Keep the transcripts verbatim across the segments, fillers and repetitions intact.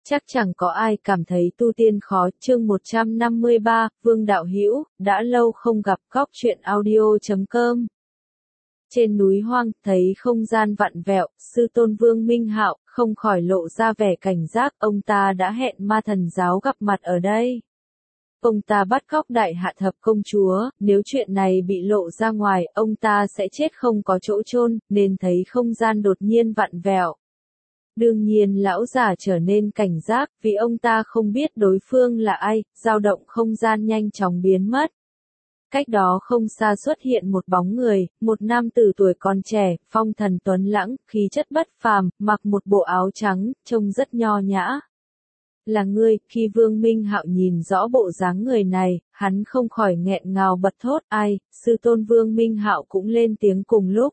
Chắc chẳng có ai cảm thấy tu tiên khó. Chương một trăm năm mươi ba, Vương Đạo Hữu, đã lâu không gặp. Góc truyện audio chấm com. Trên núi hoang, thấy không gian vặn vẹo, sư tôn Vương Minh Hạo không khỏi lộ ra vẻ cảnh giác. Ông ta đã hẹn ma thần giáo gặp mặt ở đây. Ông ta bắt cóc đại hạ thập công chúa, nếu chuyện này bị lộ ra ngoài, ông ta sẽ chết không có chỗ chôn, nên thấy không gian đột nhiên vặn vẹo. Đương nhiên lão già trở nên cảnh giác, vì ông ta không biết đối phương là ai, dao động không gian nhanh chóng biến mất. Cách đó không xa xuất hiện một bóng người, một nam tử tuổi còn trẻ, phong thần tuấn lãng, khí chất bất phàm, mặc một bộ áo trắng, trông rất nho nhã. Là ngươi. Khi Vương Minh Hạo nhìn rõ bộ dáng người này, hắn không khỏi nghẹn ngào bật thốt. Ai? Sư tôn Vương Minh Hạo cũng lên tiếng cùng lúc.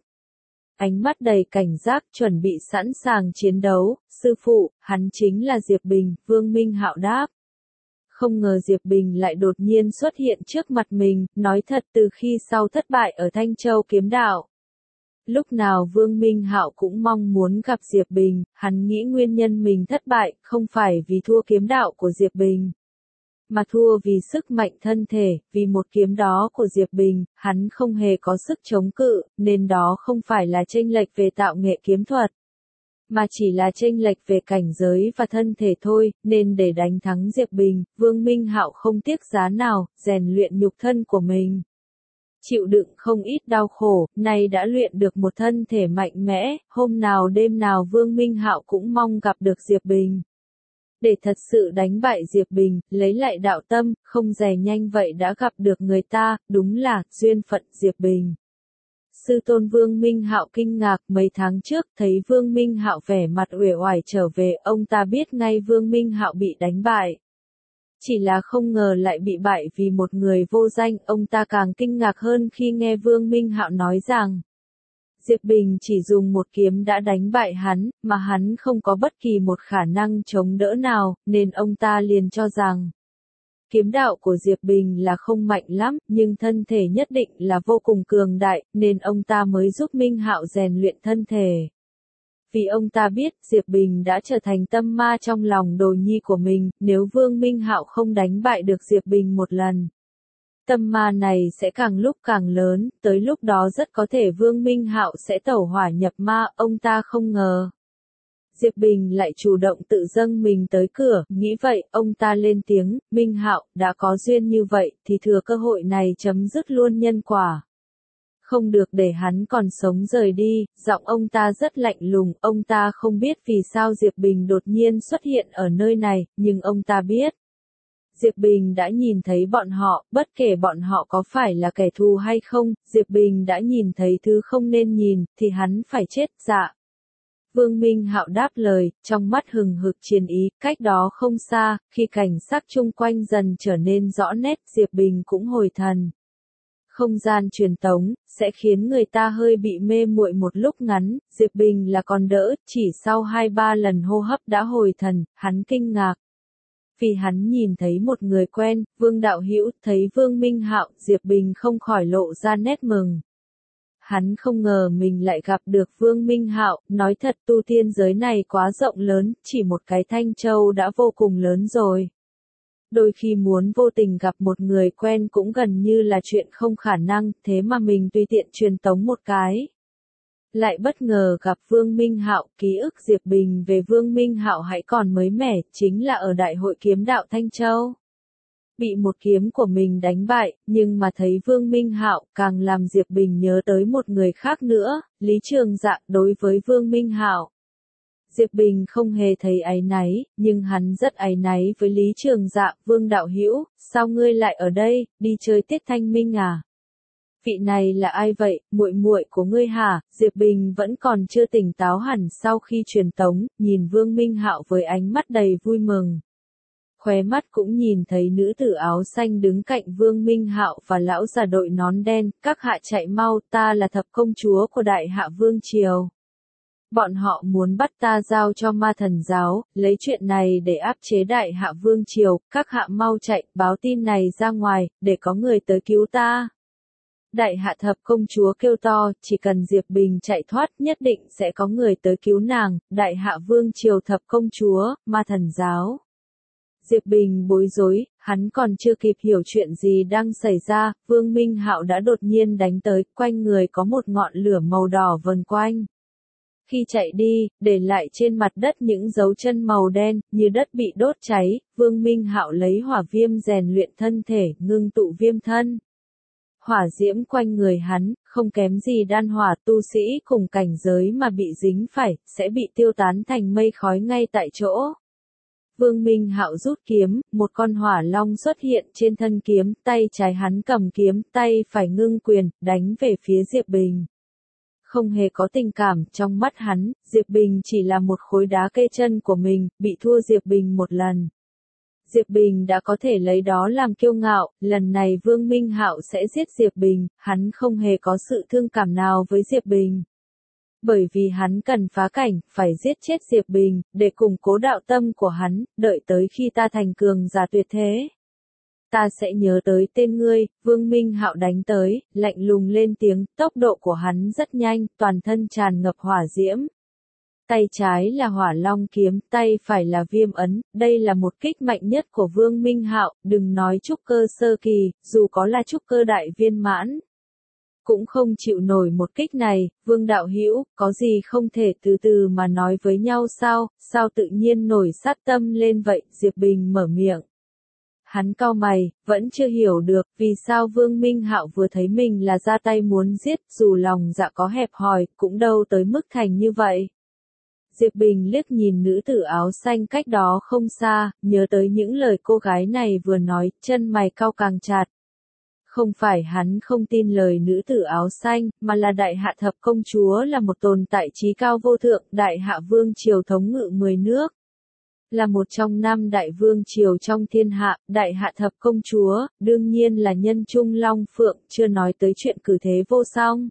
Ánh mắt đầy cảnh giác, chuẩn bị sẵn sàng chiến đấu. Sư phụ, hắn chính là Diệp Bình. Vương Minh Hạo đáp. Không ngờ Diệp Bình lại đột nhiên xuất hiện trước mặt mình. Nói thật, từ khi sau thất bại ở Thanh Châu kiếm đạo, lúc nào Vương Minh Hạo cũng mong muốn gặp Diệp Bình. Hắn nghĩ nguyên nhân mình thất bại không phải vì thua kiếm đạo của Diệp Bình, mà thua vì sức mạnh thân thể. Vì một kiếm đó của Diệp Bình, hắn không hề có sức chống cự, nên đó không phải là chênh lệch về tạo nghệ kiếm thuật, mà chỉ là chênh lệch về cảnh giới và thân thể thôi. Nên để đánh thắng Diệp Bình, Vương Minh Hạo không tiếc giá nào, rèn luyện nhục thân của mình. Chịu đựng không ít đau khổ, nay đã luyện được một thân thể mạnh mẽ. Hôm nào đêm nào Vương Minh Hạo cũng mong gặp được Diệp Bình, để thật sự đánh bại Diệp Bình, lấy lại đạo tâm. Không dè nhanh vậy đã gặp được người ta, đúng là duyên phận. Diệp Bình. Sư tôn Vương Minh Hạo kinh ngạc. Mấy tháng trước thấy Vương Minh Hạo vẻ mặt uể oải trở về, ông ta biết ngay Vương Minh Hạo bị đánh bại. Chỉ là không ngờ lại bị bại vì một người vô danh. Ông ta càng kinh ngạc hơn khi nghe Vương Minh Hạo nói rằng Diệp Bình chỉ dùng một kiếm đã đánh bại hắn, mà hắn không có bất kỳ một khả năng chống đỡ nào, nên ông ta liền cho rằng kiếm đạo của Diệp Bình là không mạnh lắm, nhưng thân thể nhất định là vô cùng cường đại, nên ông ta mới giúp Minh Hạo rèn luyện thân thể. Vì ông ta biết Diệp Bình đã trở thành tâm ma trong lòng đồ nhi của mình, nếu Vương Minh Hạo không đánh bại được Diệp Bình một lần, tâm ma này sẽ càng lúc càng lớn, tới lúc đó rất có thể Vương Minh Hạo sẽ tẩu hỏa nhập ma. Ông ta không ngờ Diệp Bình lại chủ động tự dâng mình tới cửa. Nghĩ vậy, ông ta lên tiếng. Minh Hạo, đã có duyên như vậy, thì thừa cơ hội này chấm dứt luôn nhân quả. Không được để hắn còn sống rời đi. Giọng ông ta rất lạnh lùng. Ông ta không biết vì sao Diệp Bình đột nhiên xuất hiện ở nơi này, nhưng ông ta biết Diệp Bình đã nhìn thấy bọn họ, bất kể bọn họ có phải là kẻ thù hay không. Diệp Bình đã nhìn thấy thứ không nên nhìn, thì hắn phải chết. Dạ. Vương Minh Hạo đáp lời, trong mắt hừng hực chiến ý. Cách đó không xa, khi cảnh sắc chung quanh dần trở nên rõ nét, Diệp Bình cũng hồi thần. Không gian truyền tống sẽ khiến người ta hơi bị mê muội một lúc ngắn. Diệp Bình là còn đỡ, chỉ sau hai ba lần hô hấp đã hồi thần. Hắn kinh ngạc, vì hắn nhìn thấy một người quen. Vương Đạo Hữu. Thấy Vương Minh Hạo, Diệp Bình không khỏi lộ ra nét mừng. Hắn không ngờ mình lại gặp được Vương Minh Hạo. Nói thật, tu tiên giới này quá rộng lớn, chỉ một cái Thanh Châu đã vô cùng lớn rồi. Đôi khi muốn vô tình gặp một người quen cũng gần như là chuyện không khả năng, thế mà mình tùy tiện truyền tống một cái, lại bất ngờ gặp Vương Minh Hạo. Ký ức Diệp Bình về Vương Minh Hạo hãy còn mới mẻ, chính là ở Đại hội kiếm đạo Thanh Châu. Bị một kiếm của mình đánh bại, nhưng mà thấy Vương Minh Hạo, càng làm Diệp Bình nhớ tới một người khác nữa, Lý Trường Dạ. Đối với Vương Minh Hạo, Diệp Bình không hề thấy áy náy, nhưng hắn rất áy náy với Lý Trường Dạ. Vương Đạo Hữu, sao ngươi lại ở đây, đi chơi Tết Thanh Minh à? Vị này là ai vậy, muội muội của ngươi hả? Diệp Bình vẫn còn chưa tỉnh táo hẳn sau khi truyền tống, nhìn Vương Minh Hạo với ánh mắt đầy vui mừng. Khóe mắt cũng nhìn thấy nữ tử áo xanh đứng cạnh Vương Minh Hạo và lão già đội nón đen. Các hạ chạy mau, ta là thập công chúa của Đại Hạ Vương Triều. Bọn họ muốn bắt ta giao cho ma thần giáo, lấy chuyện này để áp chế Đại Hạ Vương Triều. Các hạ mau chạy, báo tin này ra ngoài, để có người tới cứu ta. Đại hạ thập công chúa kêu to, chỉ cần Diệp Bình chạy thoát nhất định sẽ có người tới cứu nàng, đại hạ vương triều thập công chúa, ma thần giáo. Diệp Bình bối rối, hắn còn chưa kịp hiểu chuyện gì đang xảy ra, Vương Minh Hạo đã đột nhiên đánh tới, quanh người có một ngọn lửa màu đỏ vần quanh. Khi chạy đi, để lại trên mặt đất những dấu chân màu đen, như đất bị đốt cháy, Vương Minh Hạo lấy hỏa viêm rèn luyện thân thể, ngưng tụ viêm thân. Hỏa diễm quanh người hắn, không kém gì đan hỏa, tu sĩ cùng cảnh giới mà bị dính phải, sẽ bị tiêu tán thành mây khói ngay tại chỗ. Vương Minh Hạo rút kiếm, một con hỏa long xuất hiện trên thân kiếm, tay trái hắn cầm kiếm, tay phải ngưng quyền, đánh về phía Diệp Bình. Không hề có tình cảm, trong mắt hắn, Diệp Bình chỉ là một khối đá kê chân của mình, bị thua Diệp Bình một lần. Diệp Bình đã có thể lấy đó làm kiêu ngạo, lần này Vương Minh Hạo sẽ giết Diệp Bình, hắn không hề có sự thương cảm nào với Diệp Bình. Bởi vì hắn cần phá cảnh, phải giết chết Diệp Bình, để củng cố đạo tâm của hắn, đợi tới khi ta thành cường giả tuyệt thế. Ta sẽ nhớ tới tên ngươi, Vương Minh Hạo đánh tới, lạnh lùng lên tiếng, tốc độ của hắn rất nhanh, toàn thân tràn ngập hỏa diễm. Tay trái là hỏa long kiếm, tay phải là viêm ấn, đây là một kích mạnh nhất của Vương Minh Hạo, đừng nói trúc cơ sơ kỳ, dù có là trúc cơ đại viên mãn. Cũng không chịu nổi một kích này, Vương đạo hữu, có gì không thể từ từ mà nói với nhau sao, sao tự nhiên nổi sát tâm lên vậy, Diệp Bình mở miệng. Hắn cau mày, vẫn chưa hiểu được, vì sao Vương Minh Hạo vừa thấy mình là ra tay muốn giết, dù lòng dạ có hẹp hòi, cũng đâu tới mức thành như vậy. Diệp Bình liếc nhìn nữ tử áo xanh cách đó không xa, nhớ tới những lời cô gái này vừa nói, chân mày cau càng chặt. Không phải hắn không tin lời nữ tử áo xanh, mà là đại hạ thập công chúa là một tồn tại trí cao vô thượng, đại hạ vương triều thống ngự mười nước. Là một trong năm đại vương triều trong thiên hạ, đại hạ thập công chúa, đương nhiên là nhân trung long phượng, chưa nói tới chuyện cử thế vô song.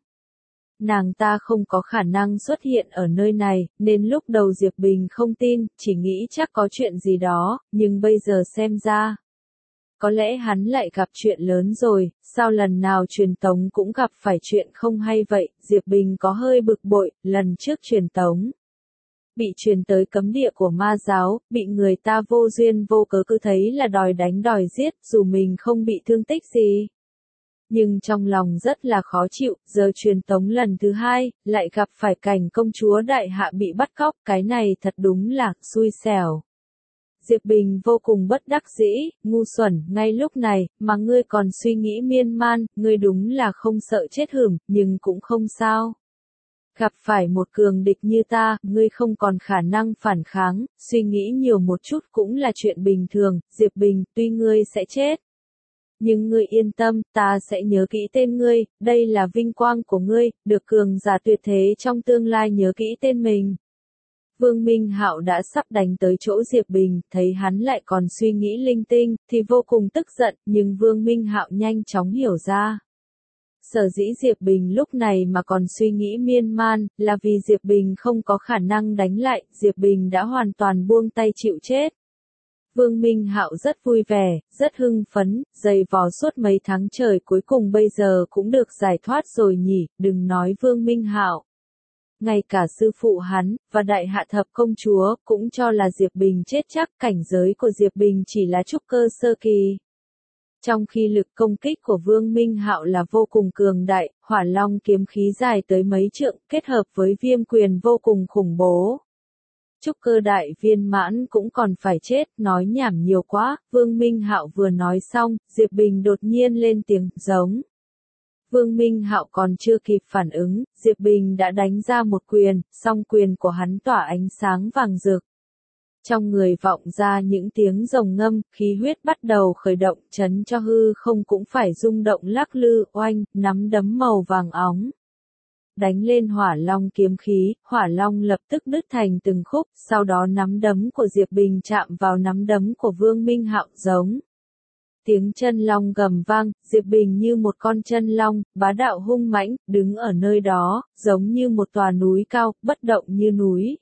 Nàng ta không có khả năng xuất hiện ở nơi này, nên lúc đầu Diệp Bình không tin, chỉ nghĩ chắc có chuyện gì đó, nhưng bây giờ xem ra. Có lẽ hắn lại gặp chuyện lớn rồi, sao lần nào truyền tống cũng gặp phải chuyện không hay vậy, Diệp Bình có hơi bực bội, lần trước truyền tống. Bị truyền tới cấm địa của ma giáo, bị người ta vô duyên vô cớ cứ thấy là đòi đánh đòi giết, dù mình không bị thương tích gì. Nhưng trong lòng rất là khó chịu, giờ truyền tống lần thứ hai, lại gặp phải cảnh công chúa đại hạ bị bắt cóc, cái này thật đúng là xui xẻo. Diệp Bình vô cùng bất đắc dĩ, ngu xuẩn, ngay lúc này, mà ngươi còn suy nghĩ miên man, ngươi đúng là không sợ chết hửm, nhưng cũng không sao. Gặp phải một cường địch như ta, ngươi không còn khả năng phản kháng, suy nghĩ nhiều một chút cũng là chuyện bình thường, Diệp Bình, tuy ngươi sẽ chết. Nhưng ngươi yên tâm, ta sẽ nhớ kỹ tên ngươi, đây là vinh quang của ngươi, được cường giả tuyệt thế trong tương lai nhớ kỹ tên mình. Vương Minh Hạo đã sắp đánh tới chỗ Diệp Bình, thấy hắn lại còn suy nghĩ linh tinh, thì vô cùng tức giận, nhưng Vương Minh Hạo nhanh chóng hiểu ra. Sở dĩ Diệp Bình lúc này mà còn suy nghĩ miên man, là vì Diệp Bình không có khả năng đánh lại, Diệp Bình đã hoàn toàn buông tay chịu chết. Vương Minh Hạo rất vui vẻ, rất hưng phấn, dày vò suốt mấy tháng trời cuối cùng bây giờ cũng được giải thoát rồi nhỉ, đừng nói Vương Minh Hạo. Ngay cả sư phụ hắn, và đại hạ thập công chúa, cũng cho là Diệp Bình chết chắc, cảnh giới của Diệp Bình chỉ là trúc cơ sơ kỳ. Trong khi lực công kích của Vương Minh Hạo là vô cùng cường đại, hỏa long kiếm khí dài tới mấy trượng, kết hợp với viêm quyền vô cùng khủng bố. Trúc cơ đại viên mãn cũng còn phải chết, nói nhảm nhiều quá, Vương Minh Hạo vừa nói xong, Diệp Bình đột nhiên lên tiếng, giống. Vương Minh Hạo còn chưa kịp phản ứng, Diệp Bình đã đánh ra một quyền, song quyền của hắn tỏa ánh sáng vàng rực. Trong người vọng ra những tiếng rồng ngâm, khí huyết bắt đầu khởi động, chấn cho hư không cũng phải rung động lắc lư, oanh, nắm đấm màu vàng óng. Đánh lên hỏa long kiếm khí, hỏa long lập tức đứt thành từng khúc, sau đó nắm đấm của Diệp Bình chạm vào nắm đấm của Vương Minh Hạo, giống. Tiếng chân long gầm vang, Diệp Bình như một con chân long, bá đạo hung mãnh, đứng ở nơi đó, giống như một tòa núi cao, bất động như núi.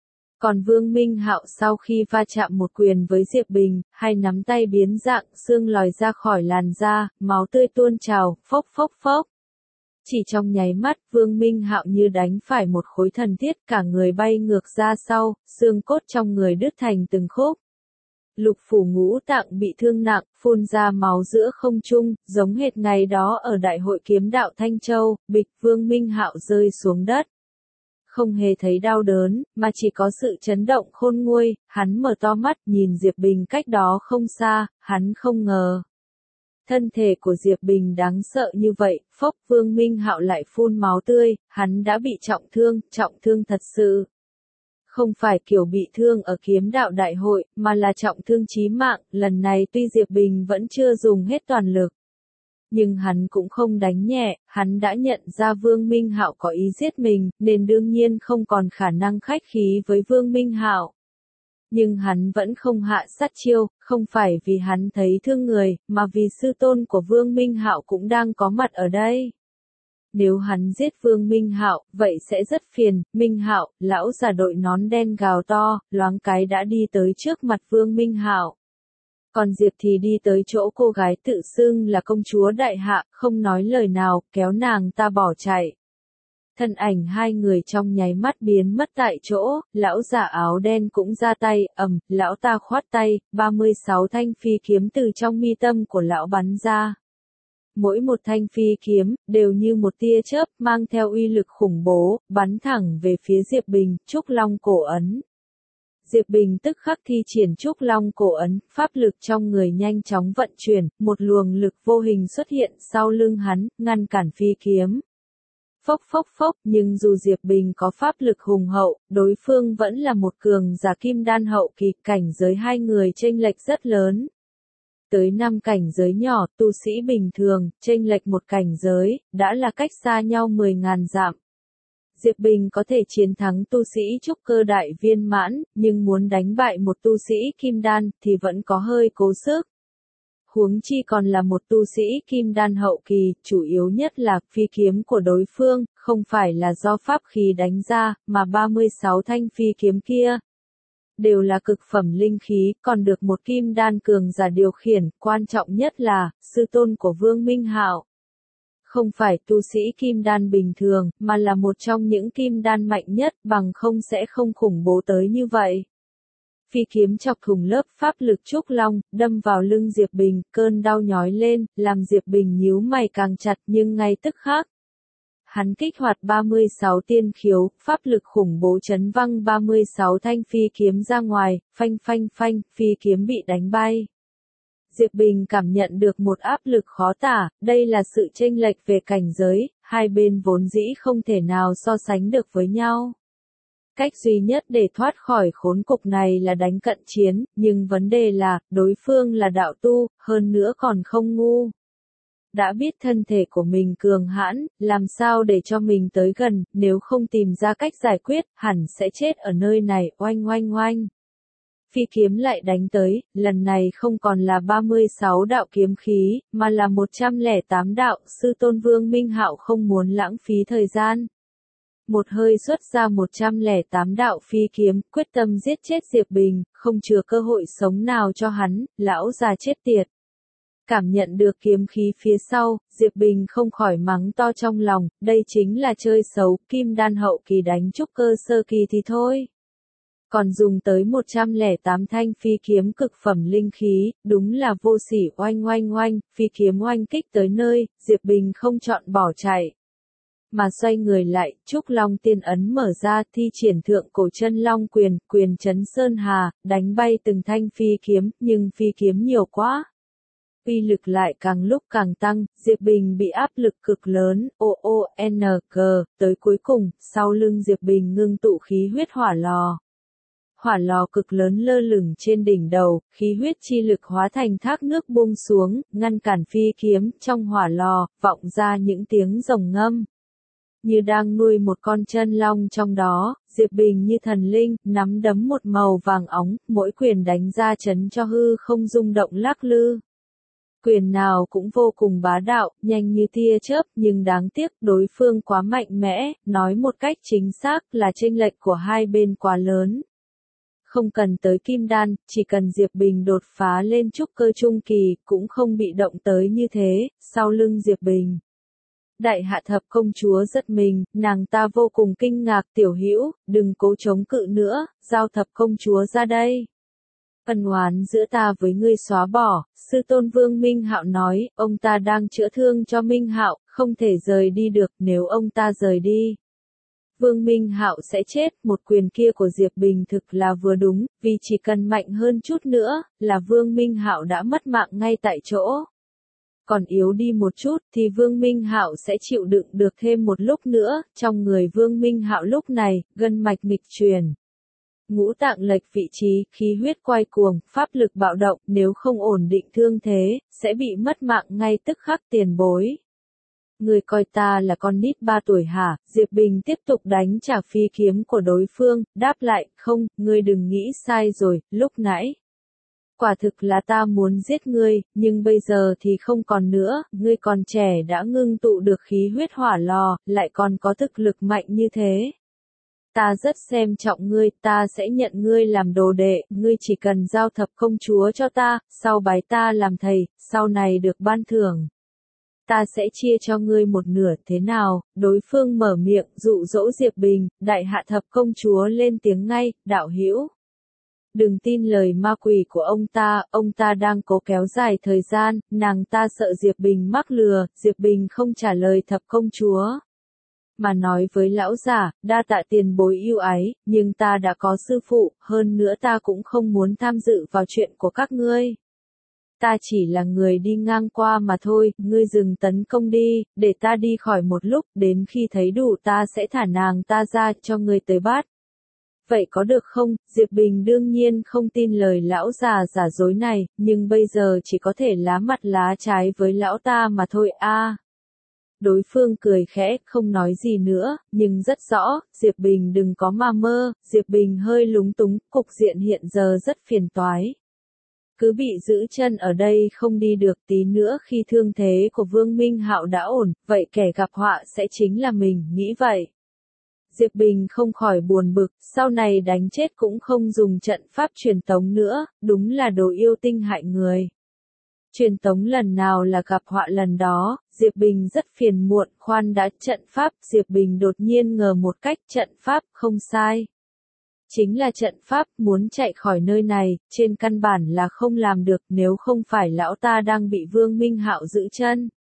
Còn Vương Minh Hạo sau khi va chạm một quyền với Diệp Bình, hai nắm tay biến dạng, xương lòi ra khỏi làn da, máu tươi tuôn trào, phốc phốc phốc. Chỉ trong nháy mắt, Vương Minh Hạo như đánh phải một khối thần thiết, cả người bay ngược ra sau, xương cốt trong người đứt thành từng khúc. Lục phủ ngũ tạng bị thương nặng, phun ra máu giữa không trung, giống hệt ngày đó ở Đại hội kiếm đạo Thanh Châu, bịch Vương Minh Hạo rơi xuống đất. Không hề thấy đau đớn, mà chỉ có sự chấn động khôn nguôi, hắn mở to mắt nhìn Diệp Bình cách đó không xa, hắn không ngờ. Thân thể của Diệp Bình đáng sợ như vậy, phốc Vương Minh Hạo lại phun máu tươi, hắn đã bị trọng thương, trọng thương thật sự. Không phải kiểu bị thương ở kiếm đạo đại hội, mà là trọng thương chí mạng, lần này tuy Diệp Bình vẫn chưa dùng hết toàn lực. Nhưng hắn cũng không đánh nhẹ, hắn đã nhận ra Vương Minh Hạo có ý giết mình, nên đương nhiên không còn khả năng khách khí với Vương Minh Hạo. Nhưng hắn vẫn không hạ sát chiêu, không phải vì hắn thấy thương người, mà vì sư tôn của Vương Minh Hạo cũng đang có mặt ở đây. Nếu hắn giết Vương Minh Hạo, vậy sẽ rất phiền. Minh Hạo, lão già đội nón đen gào to, loáng cái đã đi tới trước mặt Vương Minh Hạo. Còn Diệp thì đi tới chỗ cô gái tự xưng là công chúa đại hạ, không nói lời nào, kéo nàng ta bỏ chạy. Thân ảnh hai người trong nháy mắt biến mất tại chỗ, lão giả áo đen cũng ra tay, ầm, lão ta khoát tay, ba mươi sáu thanh phi kiếm từ trong mi tâm của lão bắn ra. Mỗi một thanh phi kiếm, đều như một tia chớp, mang theo uy lực khủng bố, bắn thẳng về phía Diệp Bình, Trúc Long cổ ấn. Diệp Bình tức khắc thi triển Trúc Long cổ ấn, pháp lực trong người nhanh chóng vận chuyển, một luồng lực vô hình xuất hiện sau lưng hắn, ngăn cản phi kiếm. Phốc phốc phốc, nhưng dù Diệp Bình có pháp lực hùng hậu, đối phương vẫn là một cường giả kim đan hậu kỳ, cảnh giới hai người chênh lệch rất lớn. Tới năm cảnh giới nhỏ, tu sĩ bình thường, chênh lệch một cảnh giới, đã là cách xa nhau mười ngàn dặm. Diệp Bình có thể chiến thắng tu sĩ trúc cơ đại viên mãn, nhưng muốn đánh bại một tu sĩ kim đan, thì vẫn có hơi cố sức. Huống chi còn là một tu sĩ kim đan hậu kỳ, chủ yếu nhất là phi kiếm của đối phương, không phải là do pháp khí đánh ra, mà ba mươi sáu thanh phi kiếm kia. Đều là cực phẩm linh khí, còn được một kim đan cường giả điều khiển, quan trọng nhất là, sư tôn của Vương Minh Hạo. Không phải tu sĩ kim đan bình thường, mà là một trong những kim đan mạnh nhất, bằng không sẽ không khủng bố tới như vậy. Phi kiếm chọc thủng lớp pháp lực trúc long, đâm vào lưng Diệp Bình, cơn đau nhói lên, làm Diệp Bình nhíu mày càng chặt nhưng ngay tức khắc. Hắn kích hoạt ba mươi sáu tiên khiếu, pháp lực khủng bố chấn văng ba mươi sáu thanh phi kiếm ra ngoài, phanh phanh phanh, phi kiếm bị đánh bay. Diệp Bình cảm nhận được một áp lực khó tả, đây là sự chênh lệch về cảnh giới, hai bên vốn dĩ không thể nào so sánh được với nhau. Cách duy nhất để thoát khỏi khốn cục này là đánh cận chiến, nhưng vấn đề là, đối phương là đạo tu, hơn nữa còn không ngu. Đã biết thân thể của mình cường hãn, làm sao để cho mình tới gần, nếu không tìm ra cách giải quyết, hẳn sẽ chết ở nơi này, oanh oanh oanh. Phi kiếm lại đánh tới, lần này không còn là ba mươi sáu đạo kiếm khí, mà là một trăm lẻ tám đạo, sư tôn Vương Minh Hạo không muốn lãng phí thời gian. Một hơi xuất ra một trăm lẻ tám đạo phi kiếm, quyết tâm giết chết Diệp Bình, không chừa cơ hội sống nào cho hắn, lão già chết tiệt. Cảm nhận được kiếm khí phía sau, Diệp Bình không khỏi mắng to trong lòng, đây chính là chơi xấu, kim đan hậu kỳ đánh trúc cơ sơ kỳ thì thôi. Còn dùng tới một trăm lẻ tám thanh phi kiếm cực phẩm linh khí, đúng là vô sỉ oanh oanh oanh, phi kiếm oanh kích tới nơi, Diệp Bình không chọn bỏ chạy. Mà xoay người lại, Trúc Long tiên ấn mở ra, thi triển thượng cổ chân long quyền, quyền chấn sơn hà, đánh bay từng thanh phi kiếm, nhưng phi kiếm nhiều quá. Uy lực lại càng lúc càng tăng, Diệp Bình bị áp lực cực lớn, o o n g, tới cuối cùng, sau lưng Diệp Bình ngưng tụ khí huyết hỏa lò. Hỏa lò cực lớn lơ lửng trên đỉnh đầu, khí huyết chi lực hóa thành thác nước buông xuống, ngăn cản phi kiếm, trong hỏa lò, vọng ra những tiếng rồng ngâm. Như đang nuôi một con chân long trong đó, Diệp Bình như thần linh, nắm đấm một màu vàng óng, mỗi quyền đánh ra chấn cho hư không rung động lắc lư. Quyền nào cũng vô cùng bá đạo, nhanh như tia chớp, nhưng đáng tiếc đối phương quá mạnh mẽ, nói một cách chính xác là chênh lệch của hai bên quá lớn. Không cần tới kim đan, chỉ cần Diệp Bình đột phá lên trúc cơ trung kỳ, cũng không bị động tới như thế, sau lưng Diệp Bình. Đại Hạ Thập công chúa giật mình, nàng ta vô cùng kinh ngạc, tiểu hữu, đừng cố chống cự nữa, giao Thập công chúa ra đây. Ân oán giữa ta với ngươi xóa bỏ, sư tôn Vương Minh Hạo nói, ông ta đang chữa thương cho Minh Hạo, không thể rời đi được, nếu ông ta rời đi. Vương Minh Hạo sẽ chết, một quyền kia của Diệp Bình thực là vừa đúng, vì chỉ cần mạnh hơn chút nữa, là Vương Minh Hạo đã mất mạng ngay tại chỗ. Còn yếu đi một chút thì Vương Minh Hạo sẽ chịu đựng được thêm một lúc nữa, trong người Vương Minh Hạo lúc này, gân mạch nghịch truyền. Ngũ tạng lệch vị trí, khí huyết quay cuồng, pháp lực bạo động, nếu không ổn định thương thế, sẽ bị mất mạng ngay tức khắc tiền bối. Ngươi coi ta là con nít ba tuổi hả? Diệp Bình tiếp tục đánh trả phi kiếm của đối phương, đáp lại, không, ngươi đừng nghĩ sai rồi, lúc nãy. Quả thực là ta muốn giết ngươi, nhưng bây giờ thì không còn nữa, ngươi còn trẻ đã ngưng tụ được khí huyết hỏa lò, lại còn có thực lực mạnh như thế. Ta rất xem trọng ngươi, ta sẽ nhận ngươi làm đồ đệ, ngươi chỉ cần giao Thập công chúa cho ta, sau bái ta làm thầy, sau này được ban thưởng. Ta sẽ chia cho ngươi một nửa, thế nào? Đối phương mở miệng, dụ dỗ Diệp Bình, Đại Hạ Thập công chúa lên tiếng ngay, đạo hữu. Đừng tin lời ma quỷ của ông ta, ông ta đang cố kéo dài thời gian, nàng ta sợ Diệp Bình mắc lừa, Diệp Bình không trả lời Thập công chúa. Mà nói với lão giả, đa tạ tiền bối yêu ái, nhưng ta đã có sư phụ, hơn nữa ta cũng không muốn tham dự vào chuyện của các ngươi. Ta chỉ là người đi ngang qua mà thôi, ngươi dừng tấn công đi, để ta đi khỏi một lúc, đến khi thấy đủ ta sẽ thả nàng ta ra cho ngươi tới bắt. Vậy có được không? Diệp Bình đương nhiên không tin lời lão già giả dối này, nhưng bây giờ chỉ có thể lá mặt lá trái với lão ta mà thôi a. À, đối phương cười khẽ, không nói gì nữa, nhưng rất rõ, Diệp Bình đừng có mà mơ, Diệp Bình hơi lúng túng, cục diện hiện giờ rất phiền toái. Cứ bị giữ chân ở đây không đi được tí nữa khi thương thế của Vương Minh Hạo đã ổn, vậy kẻ gặp họa sẽ chính là mình, nghĩ vậy. Diệp Bình không khỏi buồn bực, sau này đánh chết cũng không dùng trận pháp truyền tống nữa, đúng là đồ yêu tinh hại người. Truyền tống lần nào là gặp họa lần đó, Diệp Bình rất phiền muộn, khoan đã trận pháp, Diệp Bình đột nhiên ngờ một cách trận pháp, không sai. Chính là trận pháp, muốn chạy khỏi nơi này, trên căn bản là không làm được nếu không phải lão ta đang bị Vương Minh Hạo giữ chân.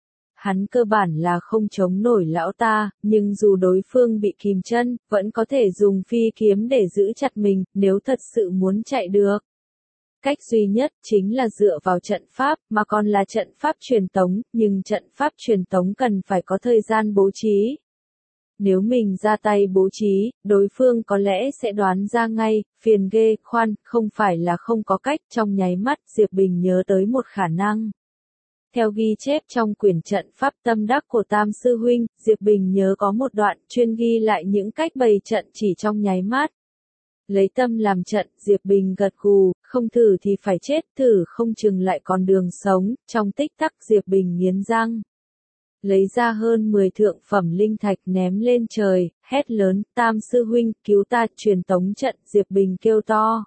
Hắn cơ bản là không chống nổi lão ta, nhưng dù đối phương bị kìm chân, vẫn có thể dùng phi kiếm để giữ chặt mình, nếu thật sự muốn chạy được. Cách duy nhất chính là dựa vào trận pháp, mà còn là trận pháp truyền tống, nhưng trận pháp truyền tống cần phải có thời gian bố trí. Nếu mình ra tay bố trí, đối phương có lẽ sẽ đoán ra ngay, phiền ghê, khoan, không phải là không có cách, trong nháy mắt, Diệp Bình nhớ tới một khả năng. Theo ghi chép trong quyển trận pháp tâm đắc của Tam Sư Huynh, Diệp Bình nhớ có một đoạn chuyên ghi lại những cách bày trận chỉ trong nháy mắt. Lấy tâm làm trận, Diệp Bình gật gù, không thử thì phải chết, thử không chừng lại còn đường sống, trong tích tắc Diệp Bình nghiến răng. Lấy ra hơn mười thượng phẩm linh thạch ném lên trời, hét lớn, Tam Sư Huynh, cứu ta, truyền tống trận, Diệp Bình kêu to.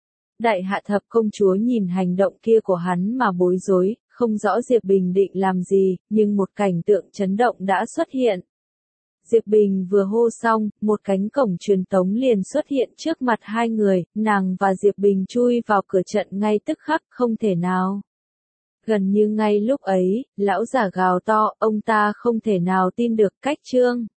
Đại Hạ Thập công chúa nhìn hành động kia của hắn mà bối rối, không rõ Diệp Bình định làm gì, nhưng một cảnh tượng chấn động đã xuất hiện. Diệp Bình vừa hô xong, một cánh cổng truyền tống liền xuất hiện trước mặt hai người, nàng và Diệp Bình chui vào cửa trận ngay tức khắc, không thể nào. Gần như ngay lúc ấy, lão giả gào to, ông ta không thể nào tin được cách chương.